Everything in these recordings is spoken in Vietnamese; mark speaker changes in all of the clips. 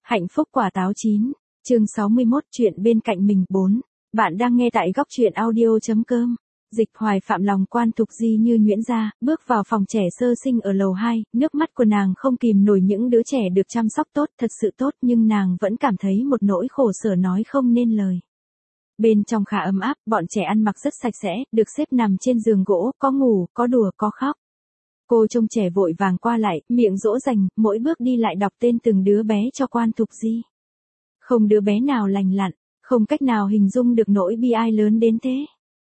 Speaker 1: Hạnh phúc quả táo chín. Chương 61 chuyện bên cạnh mình 4. Bạn đang nghe tại góc chuyện audio.com. Dịch Hoài phạm lòng Quan Thục Di như nhuyễn ra, bước vào phòng trẻ sơ sinh ở lầu 2, nước mắt của nàng không kìm nổi những đứa trẻ được chăm sóc tốt, thật sự tốt, nhưng nàng vẫn cảm thấy một nỗi khổ sở nói không nên lời. Bên trong khá ấm áp, bọn trẻ ăn mặc rất sạch sẽ, được xếp nằm trên giường gỗ, có ngủ, có đùa, có khóc. Cô trông trẻ vội vàng qua lại, miệng dỗ dành, mỗi bước đi lại đọc tên từng đứa bé cho Quan Thục Di. Không đứa bé nào lành lặn, không cách nào hình dung được nỗi bi ai lớn đến thế.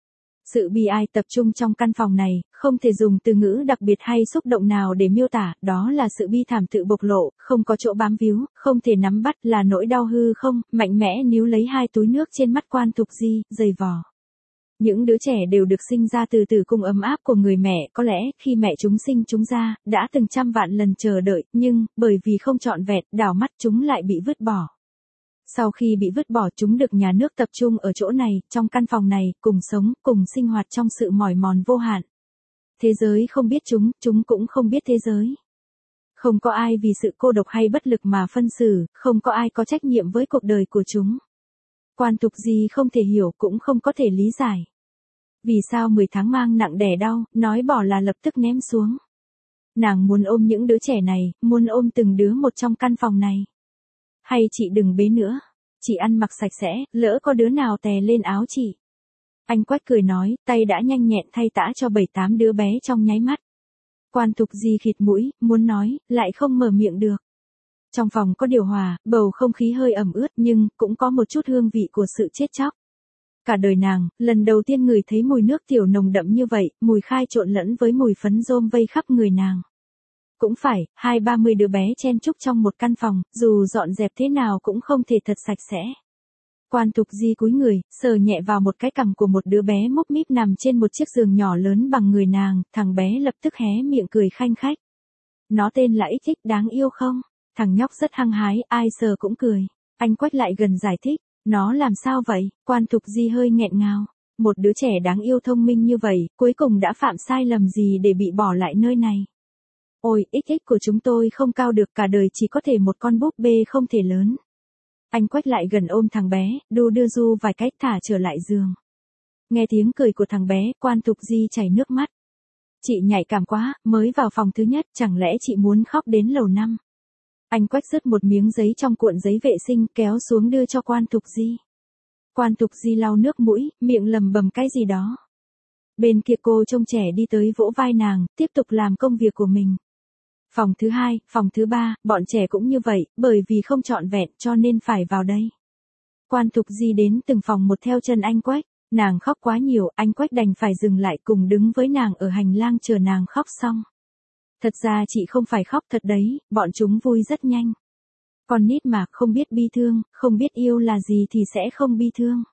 Speaker 1: Sự bi ai tập trung trong căn phòng này, không thể dùng từ ngữ đặc biệt hay xúc động nào để miêu tả, đó là sự bi thảm tự bộc lộ, không có chỗ bám víu, không thể nắm bắt, là nỗi đau hư không, mạnh mẽ níu lấy hai túi nước trên mắt Quan Thục Di, dày vò. Những đứa trẻ đều được sinh ra từ tử cung ấm áp của người mẹ, có lẽ, khi mẹ chúng sinh chúng ra, đã từng trăm vạn lần chờ đợi, nhưng, bởi vì không trọn vẹn, đảo mắt chúng lại bị vứt bỏ. Sau khi bị vứt bỏ, chúng được nhà nước tập trung ở chỗ này, trong căn phòng này, cùng sống, cùng sinh hoạt trong sự mỏi mòn vô hạn. Thế giới không biết chúng cũng không biết thế giới. Không có ai vì sự cô độc hay bất lực mà phân xử, không có ai có trách nhiệm với cuộc đời của chúng. Quan Thục Di không thể hiểu, cũng không có thể lý giải. Vì sao 10 tháng mang nặng đẻ đau, nói bỏ là lập tức ném xuống. Nàng muốn ôm những đứa trẻ này, muốn ôm từng đứa một trong căn phòng này. Hay chị đừng bế nữa, chị ăn mặc sạch sẽ, lỡ có đứa nào tè lên áo chị. Anh Quách cười nói, tay đã nhanh nhẹn thay tã cho 7-8 đứa bé trong nháy mắt. Quan Thục Di khịt mũi, muốn nói, lại không mở miệng được. Trong phòng có điều hòa, bầu không khí hơi ẩm ướt nhưng cũng có một chút hương vị của sự chết chóc. Cả đời nàng, lần đầu tiên ngửi thấy mùi nước tiểu nồng đậm như vậy, mùi khai trộn lẫn với mùi phấn rôm vây khắp người nàng. Cũng phải, 20-30 đứa bé chen chúc trong một căn phòng, dù dọn dẹp thế nào cũng không thể thật sạch sẽ. Quan Thục Di cúi người, sờ nhẹ vào một cái cằm của một đứa bé múp míp nằm trên một chiếc giường nhỏ lớn bằng người nàng, thằng bé lập tức hé miệng cười khanh khách. Nó tên là XX, đáng yêu không? Thằng nhóc rất hăng hái, ai sờ cũng cười. Anh Quách lại gần giải thích, nó làm sao vậy? Quan Thục Di hơi nghẹn ngào. Một đứa trẻ đáng yêu thông minh như vậy, cuối cùng đã phạm sai lầm gì để bị bỏ lại nơi này? Ôi, XX của chúng tôi không cao được, cả đời chỉ có thể một con búp bê không thể lớn. Anh Quách lại gần ôm thằng bé, đu đưa du vài cách thả trở lại giường. Nghe tiếng cười của thằng bé, Quan Thục Di chảy nước mắt. Chị nhạy cảm quá, mới vào phòng thứ nhất, chẳng lẽ chị muốn khóc đến lầu 5? Anh Quách rớt một miếng giấy trong cuộn giấy vệ sinh, kéo xuống đưa cho Quan Thục Di. Quan Thục Di lau nước mũi, miệng lầm bầm cái gì đó. Bên kia cô trông trẻ đi tới vỗ vai nàng, tiếp tục làm công việc của mình. Phòng thứ 2, phòng thứ 3, bọn trẻ cũng như vậy, bởi vì không trọn vẹn cho nên phải vào đây. Quan Thục Di đến từng phòng một theo chân anh Quách, nàng khóc quá nhiều, anh Quách đành phải dừng lại cùng đứng với nàng ở hành lang chờ nàng khóc xong. Thật ra chị không phải khóc thật đấy, bọn chúng vui rất nhanh. Con nít mà không biết bi thương, không biết yêu là gì thì sẽ không bi thương.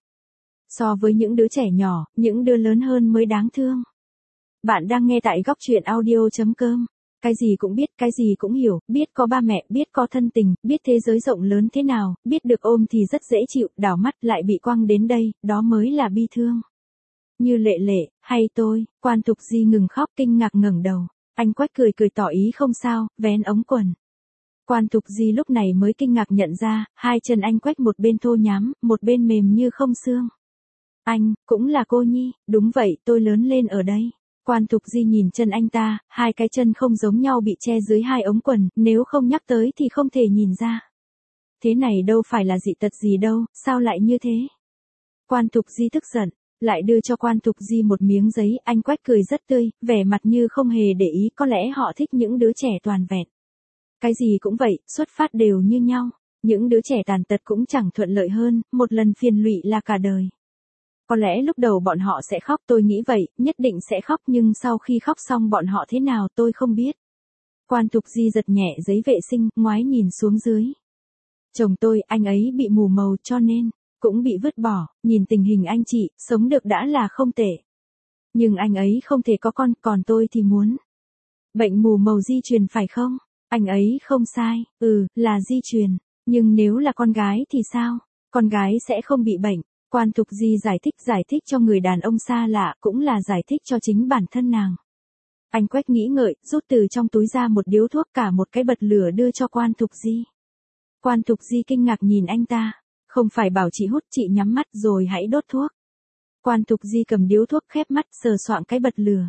Speaker 1: So với những đứa trẻ nhỏ, những đứa lớn hơn mới đáng thương. Bạn đang nghe tại góc chuyện audio.com. Cái gì cũng biết, cái gì cũng hiểu, biết có ba mẹ, biết có thân tình, biết thế giới rộng lớn thế nào, biết được ôm thì rất dễ chịu, đảo mắt lại bị quăng đến đây, đó mới là bi thương. Như Lệ Lệ, hay tôi? Quan Thục Di ngừng khóc, kinh ngạc ngẩng đầu. Anh Quách cười cười tỏ ý không sao, vén ống quần. Quan Thục Di lúc này mới kinh ngạc nhận ra, hai chân anh Quách một bên thô nhám, một bên mềm như không xương. Anh, cũng là cô nhi, đúng vậy, tôi lớn lên ở đây. Quan Thục Di nhìn chân anh ta, hai cái chân không giống nhau bị che dưới hai ống quần, nếu không nhắc tới thì không thể nhìn ra. Thế này đâu phải là dị tật gì đâu, sao lại như thế? Quan Thục Di tức giận, lại đưa cho Quan Thục Di một miếng giấy, anh Quách cười rất tươi, vẻ mặt như không hề để ý, có lẽ họ thích những đứa trẻ toàn vẹn. Cái gì cũng vậy, xuất phát đều như nhau, những đứa trẻ tàn tật cũng chẳng thuận lợi hơn, một lần phiền lụy là cả đời. Có lẽ lúc đầu bọn họ sẽ khóc, tôi nghĩ vậy, nhất định sẽ khóc, nhưng sau khi khóc xong bọn họ thế nào tôi không biết. Quan Thục Di giật nhẹ giấy vệ sinh, ngoái nhìn xuống dưới. Chồng tôi, anh ấy bị mù màu cho nên, cũng bị vứt bỏ, nhìn tình hình anh chị, sống được đã là không tệ. Nhưng anh ấy không thể có con, còn tôi thì muốn. Bệnh mù màu di truyền phải không? Anh ấy không sai, là di truyền, nhưng nếu là con gái thì sao? Con gái sẽ không bị bệnh. Quan Thục Di giải thích cho người đàn ông xa lạ, cũng là giải thích cho chính bản thân nàng. Anh Quách nghĩ ngợi, rút từ trong túi ra một điếu thuốc, cả một cái bật lửa đưa cho Quan Thục Di. Quan Thục Di kinh ngạc nhìn anh ta. Không phải bảo chị hút, chị nhắm mắt rồi hãy đốt thuốc. Quan Thục Di cầm điếu thuốc khép mắt sờ soạng cái bật lửa.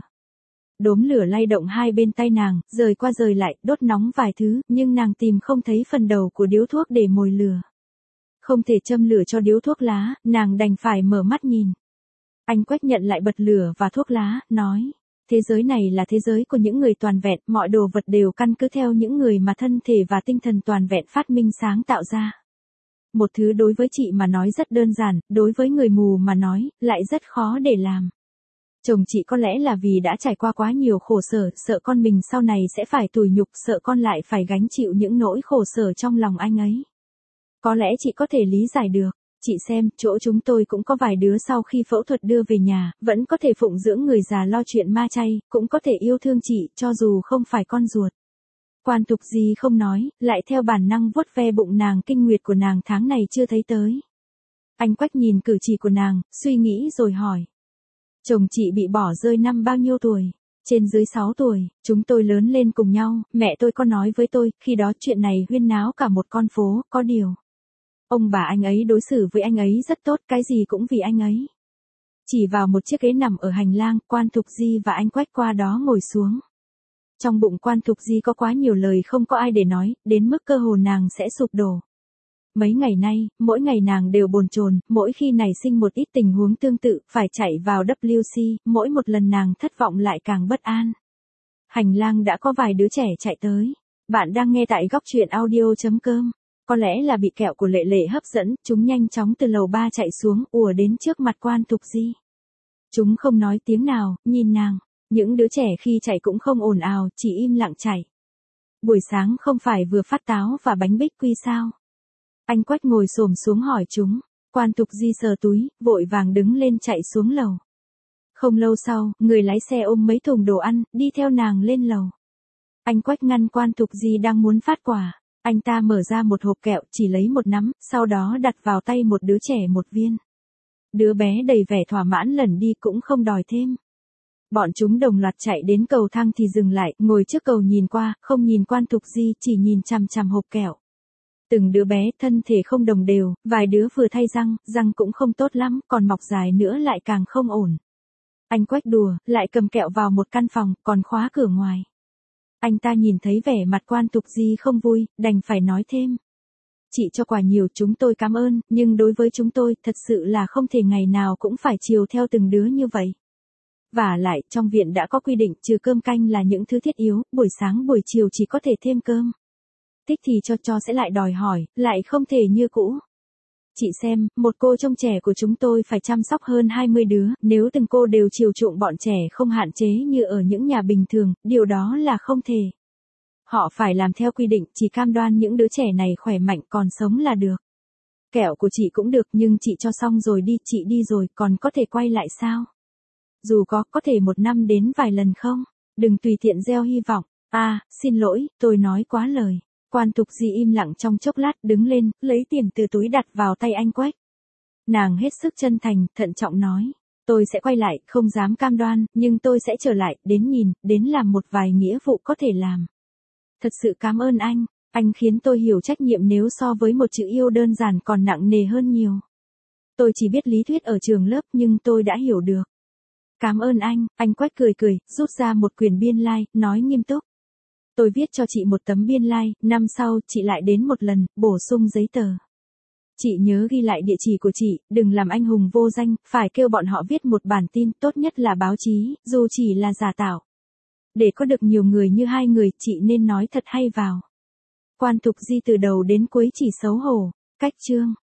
Speaker 1: Đốm lửa lay động hai bên tay nàng, rời qua rời lại, đốt nóng vài thứ, nhưng nàng tìm không thấy phần đầu của điếu thuốc để mồi lửa. Không thể châm lửa cho điếu thuốc lá, nàng đành phải mở mắt nhìn. Anh Quách nhận lại bật lửa và thuốc lá, nói. Thế giới này là thế giới của những người toàn vẹn, mọi đồ vật đều căn cứ theo những người mà thân thể và tinh thần toàn vẹn phát minh sáng tạo ra. Một thứ đối với chị mà nói rất đơn giản, đối với người mù mà nói, lại rất khó để làm. Chồng chị có lẽ là vì đã trải qua quá nhiều khổ sở, sợ con mình sau này sẽ phải tủi nhục, sợ con lại phải gánh chịu những nỗi khổ sở trong lòng anh ấy. Có lẽ chị có thể lý giải được. Chị xem, chỗ chúng tôi cũng có vài đứa sau khi phẫu thuật đưa về nhà, vẫn có thể phụng dưỡng người già lo chuyện ma chay, cũng có thể yêu thương chị, cho dù không phải con ruột. Quan Thục Di không nói, lại theo bản năng vuốt ve bụng nàng, kinh nguyệt của nàng tháng này chưa thấy tới. Anh Quách nhìn cử chỉ của nàng, suy nghĩ rồi hỏi. Chồng chị bị bỏ rơi năm bao nhiêu tuổi? Trên dưới 6 tuổi, chúng tôi lớn lên cùng nhau, mẹ tôi có nói với tôi, khi đó chuyện này huyên náo cả một con phố, có điều. Ông bà anh ấy đối xử với anh ấy rất tốt, cái gì cũng vì anh ấy. Chỉ vào một chiếc ghế nằm ở hành lang, Quan Thục Di và anh Quách qua đó ngồi xuống. Trong bụng Quan Thục Di có quá nhiều lời không có ai để nói, đến mức cơ hồ nàng sẽ sụp đổ. Mấy ngày nay, mỗi ngày nàng đều bồn chồn, mỗi khi nảy sinh một ít tình huống tương tự, phải chạy vào WC, mỗi một lần nàng thất vọng lại càng bất an. Hành lang đã có vài đứa trẻ chạy tới. Bạn đang nghe tại góc truyện audio.com. Có lẽ là bị kẹo của Lệ Lệ hấp dẫn, chúng nhanh chóng từ lầu 3 chạy xuống, ùa đến trước mặt Quan Thục Di. Chúng không nói tiếng nào, nhìn nàng. Những đứa trẻ khi chạy cũng không ồn ào, chỉ im lặng chạy. Buổi sáng không phải vừa phát táo và bánh bích quy sao? Anh Quách ngồi xổm xuống hỏi chúng. Quan Thục Di sờ túi, vội vàng đứng lên chạy xuống lầu. Không lâu sau, người lái xe ôm mấy thùng đồ ăn, đi theo nàng lên lầu. Anh Quách ngăn Quan Thục Di đang muốn phát quả. Anh ta mở ra một hộp kẹo, chỉ lấy một nắm, sau đó đặt vào tay một đứa trẻ một viên. Đứa bé đầy vẻ thỏa mãn lẩn đi cũng không đòi thêm. Bọn chúng đồng loạt chạy đến cầu thang thì dừng lại, ngồi trước cầu nhìn qua, không nhìn Quan Thục Di, chỉ nhìn chằm chằm hộp kẹo. Từng đứa bé thân thể không đồng đều, vài đứa vừa thay răng cũng không tốt lắm, còn mọc dài nữa lại càng không ổn. Anh Quách đùa, lại cầm kẹo vào một căn phòng, còn khóa cửa ngoài. Anh ta nhìn thấy vẻ mặt Quan Thục Di không vui, đành phải nói thêm. Chị cho quà nhiều, chúng tôi cảm ơn, nhưng đối với chúng tôi, thật sự là không thể ngày nào cũng phải chiều theo từng đứa như vậy. Và lại, trong viện đã có quy định, trừ cơm canh là những thứ thiết yếu, buổi sáng buổi chiều chỉ có thể thêm cơm. Thích thì cho sẽ lại đòi hỏi, lại không thể như cũ. Chị xem, một cô trông trẻ của chúng tôi phải chăm sóc hơn 20 đứa, nếu từng cô đều chiều chuộng bọn trẻ không hạn chế như ở những nhà bình thường, điều đó là không thể. Họ phải làm theo quy định, chỉ cam đoan những đứa trẻ này khỏe mạnh còn sống là được. Kẹo của chị cũng được nhưng chị cho xong rồi đi, chị đi rồi, còn có thể quay lại sao? Dù có thể một năm đến vài lần không? Đừng tùy tiện gieo hy vọng. Xin lỗi, tôi nói quá lời. Quan Thục Di im lặng trong chốc lát, đứng lên, lấy tiền từ túi đặt vào tay anh Quách. Nàng hết sức chân thành, thận trọng nói. Tôi sẽ quay lại, không dám cam đoan, nhưng tôi sẽ trở lại, đến nhìn, đến làm một vài nghĩa vụ có thể làm. Thật sự cảm ơn anh khiến tôi hiểu trách nhiệm nếu so với một chữ yêu đơn giản còn nặng nề hơn nhiều. Tôi chỉ biết lý thuyết ở trường lớp nhưng tôi đã hiểu được. Cảm ơn anh Quách cười, rút ra một quyển biên lai, nói nghiêm túc. Tôi viết cho chị một tấm biên lai, năm sau chị lại đến một lần, bổ sung giấy tờ. Chị nhớ ghi lại địa chỉ của chị, đừng làm anh hùng vô danh, phải kêu bọn họ viết một bản tin, tốt nhất là báo chí, dù chỉ là giả tạo. Để có được nhiều người như hai người, chị nên nói thật hay vào. Quan Thục Di từ đầu đến cuối chỉ xấu hổ. Cách chương